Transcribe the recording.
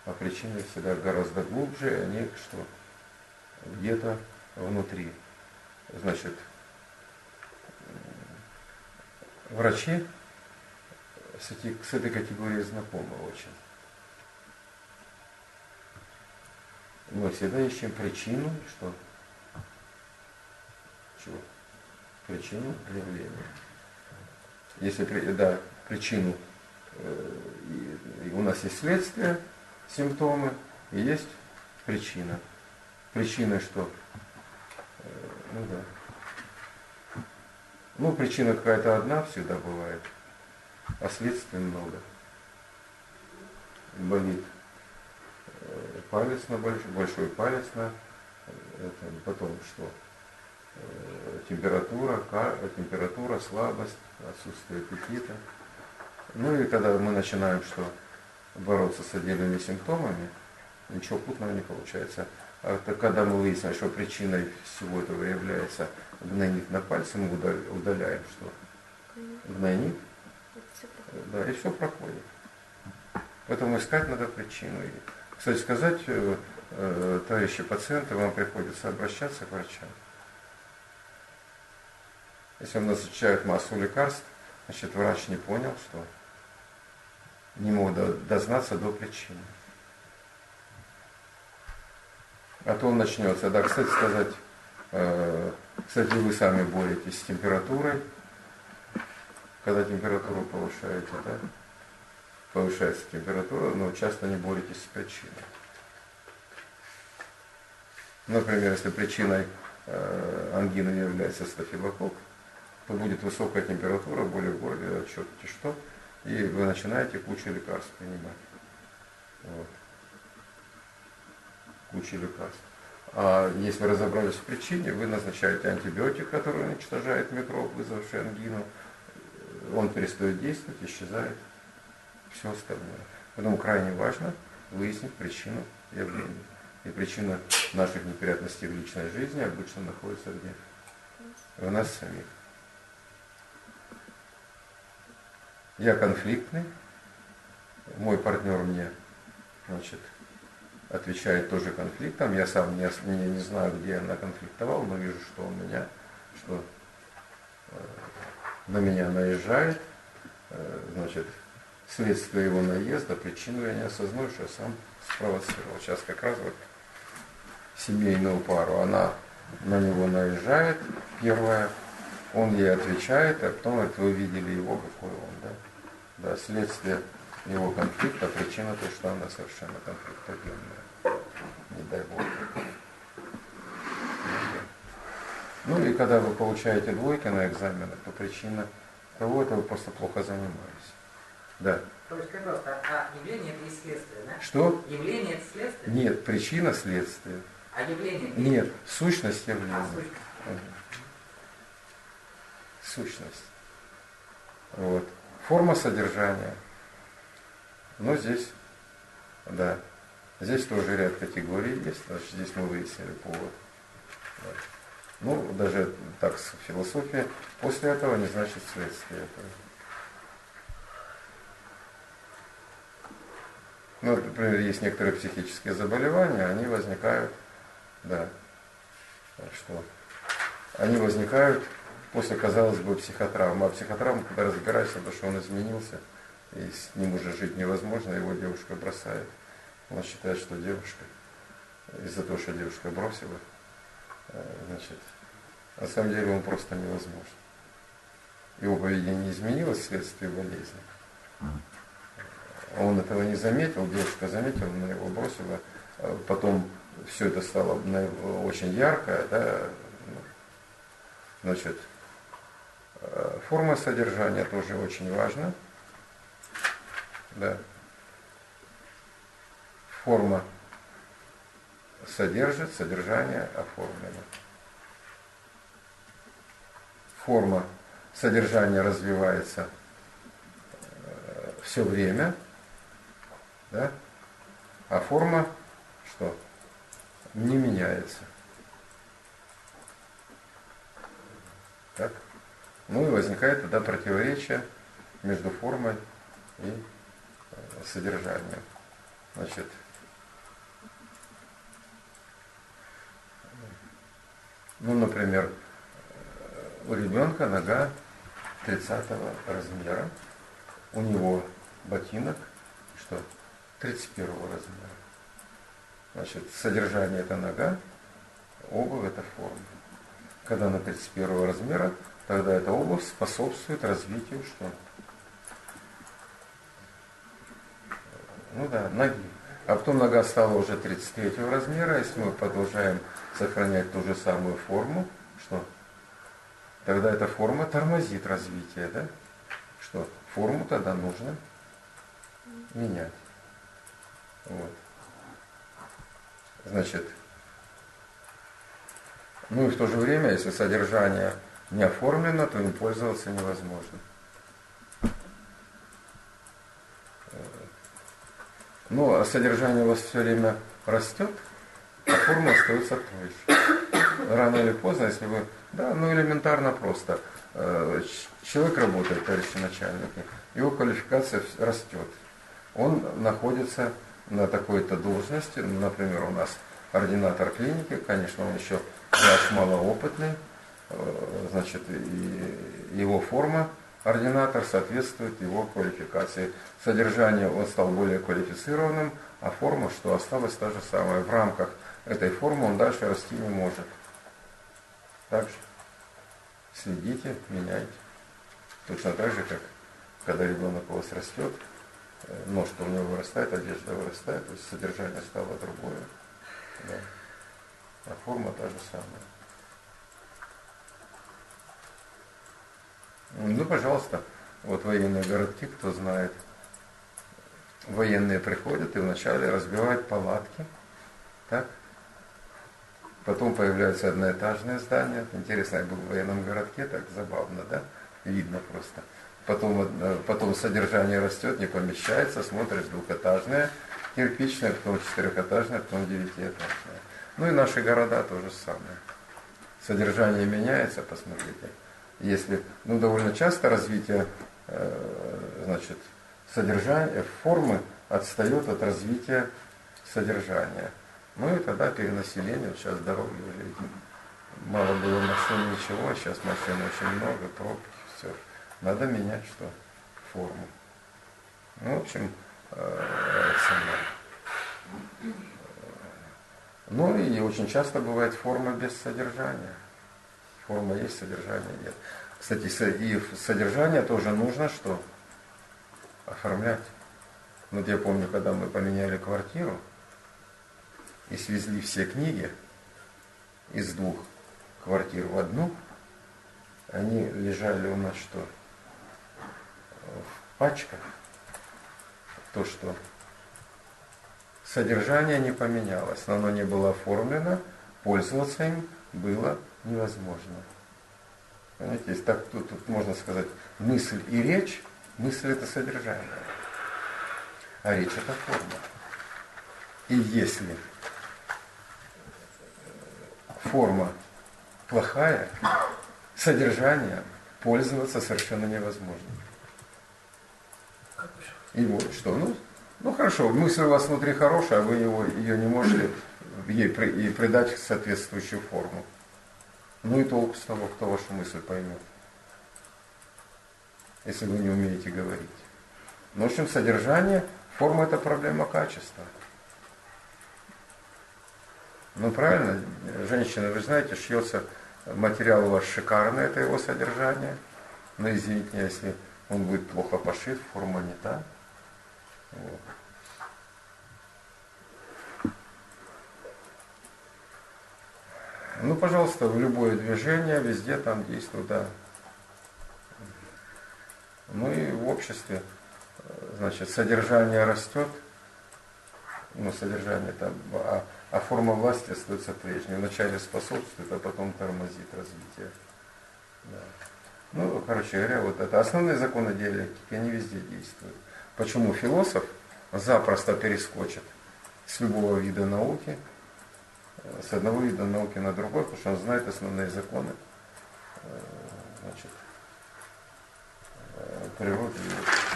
а причины всегда гораздо глубже, они что? Где-то внутри. Значит, врачи с этой категорией знакомы очень. Мы всегда ищем причину, что? Чего? Причину явления. Если причину, и у нас есть следствие, симптомы, и есть причина. Причина что? Причина какая-то одна всегда бывает, а следствий много. Болит палец на большой палец на потом что? Температура, слабость, отсутствие аппетита. И когда мы начинаем что? Бороться с отдельными симптомами, ничего путного не получается. А когда мы выясняем, что причиной всего этого является гнойник на пальце, мы удаляем что? Гнойник. Да, и все проходит. Поэтому искать надо причину. Кстати сказать, товарищи пациенты, вам приходится обращаться к врачам. Если вам назначают массу лекарств, значит врач не понял, что не мог дознаться до причины. А то он начнется. Да, кстати сказать, вы сами боретесь с температурой. Когда температуру повышаете, да? Повышается температура, но часто не боретесь с причиной. Например, если причиной ангины является стафилококк, то будет высокая температура, боли в горле, черти что, и вы начинаете кучу лекарств принимать. Вот. Кучу лекарств. А если вы разобрались в причине, вы назначаете антибиотик, который уничтожает микроб, вызвавший ангину, он перестает действовать, исчезает все остальное. Поэтому крайне важно выяснить причину явления. И причина наших неприятностей в личной жизни обычно находится где? В нас самих. Я конфликтный, мой партнер мне, отвечает тоже конфликтом, я сам не знаю, где я наконфликтовал, но вижу, что он на меня наезжает, следствие его наезда, причину я не осознаю, что я сам спровоцировал. Сейчас как раз семейную пару, она на него наезжает, первая, он ей отвечает, а потом вы видели его, какой он, да? Да, следствие его конфликта, причина то, что она совершенно конфликтогенная. Не дай Бог. И когда вы получаете двойки на экзаменах, то причина того, это вы просто плохо занимаетесь. Да. То есть просто явление это и следствие, да? Что? Явление это следствие? Нет, причина следствие. А явление? Нет, сущность явления. Сущность. Сущность. Вот. Форма содержания. Но здесь, да, здесь тоже ряд категорий есть. Значит, здесь мы выяснили повод. Да. Даже так, философия после этого не значит следствие этого. Например, есть некоторые психические заболевания, они возникают, да, что они возникают после, казалось бы, психотравмы. А психотравма, когда разбираешься, потому что он изменился, и с ним уже жить невозможно, его девушка бросает. Он считает, что девушка, из-за того, что девушка бросила, на самом деле он просто невозможен. Его поведение изменилось вследствие болезни. Он этого не заметил, девушка заметила, она его бросила, потом все это стало очень ярко, да, форма содержания тоже очень важна, да. Форма содержит, содержание оформлено. Форма содержания развивается все время, да? А форма что? Не меняется. Так? И возникает тогда противоречие между формой и содержанием. Ну, например, у ребенка нога 30 размера, у него ботинок, что, 31 размера. Значит, содержание это нога, обувь это форма. Когда она 31 размера, тогда эта обувь способствует развитию что? Ну да, ноги. А потом нога стала уже 33 размера, если мы продолжаем сохранять ту же самую форму, что? Тогда эта форма тормозит развитие, да? Что? Форму тогда нужно менять. Вот. Значит, ну и в то же время, если содержание не оформлено, то им пользоваться невозможно. Ну, а содержание у вас все время растет, а форма остается той же. Рано или поздно, если вы... Да, ну элементарно просто. Человек работает, товарищи начальники, его квалификация растет. Он находится на такой-то должности, например, у нас ординатор клиники, конечно, он еще малоопытный, значит, и его форма ординатор соответствует его квалификации. Содержание он стал более квалифицированным, а форма, что осталась та же самая. В рамках этой формы он дальше расти не может. Также следите, меняйте. Точно так же, как когда ребенок у вас растет, ножка у него вырастает, одежда вырастает, то есть содержание стало другое. Да. А форма та же самая. Ну, пожалуйста, вот военные городки, кто знает, военные приходят и вначале разбивают палатки, так? Потом появляются одноэтажные здания. Интересно, я был в военном городке, так забавно, да? Видно просто. Потом содержание растет, не помещается, смотришь двухэтажное, кирпичное, потом четырехэтажное, потом девятиэтажное. Ну и наши города то же самое. Содержание меняется, посмотрите. Если, ну, довольно часто развитие, значит, содержания, формы отстает от развития содержания. Ну и тогда перенаселение, вот сейчас дороги уже мало было машин, ничего, а сейчас машин очень много, пробки, все. Надо менять что? Форму. Ну, в общем, ну и очень часто бывает форма без содержания. Форма есть, содержания нет. Кстати, и содержание тоже нужно что? Оформлять. Вот я помню, когда мы поменяли квартиру и свезли все книги из 2 квартир в одну, они лежали у нас что? В пачках. То, что содержание не поменялось, но оно не было оформлено, пользоваться им было невозможно. Понимаете, если так, тут можно сказать, мысль и речь, мысль это содержание, а речь это форма. И если форма плохая, содержание пользоваться совершенно невозможно. И вот что, ну хорошо, мысль у вас внутри хорошая, а вы ее не можете ей придать соответствующую форму. Ну и толку с того, кто вашу мысль поймет, если вы не умеете говорить. Ну, в общем, содержание, форма это проблема качества. Ну правильно, женщина, вы знаете, шьется, материал у вас шикарный, это его содержание. Но извините, если он будет плохо пошит, форма не та. Вот. Ну, пожалуйста, в любое движение, везде там действует, да. Ну и в обществе, значит, содержание растет, ну, содержание там, а форма власти остается прежней. Вначале способствует, а потом тормозит развитие. Да. Ну, короче говоря, вот это основные законы диалектики, они везде действуют. Почему философ запросто перескочит с любого вида науки, с одного вида науки на другой, потому что он знает основные законы, значит, природы.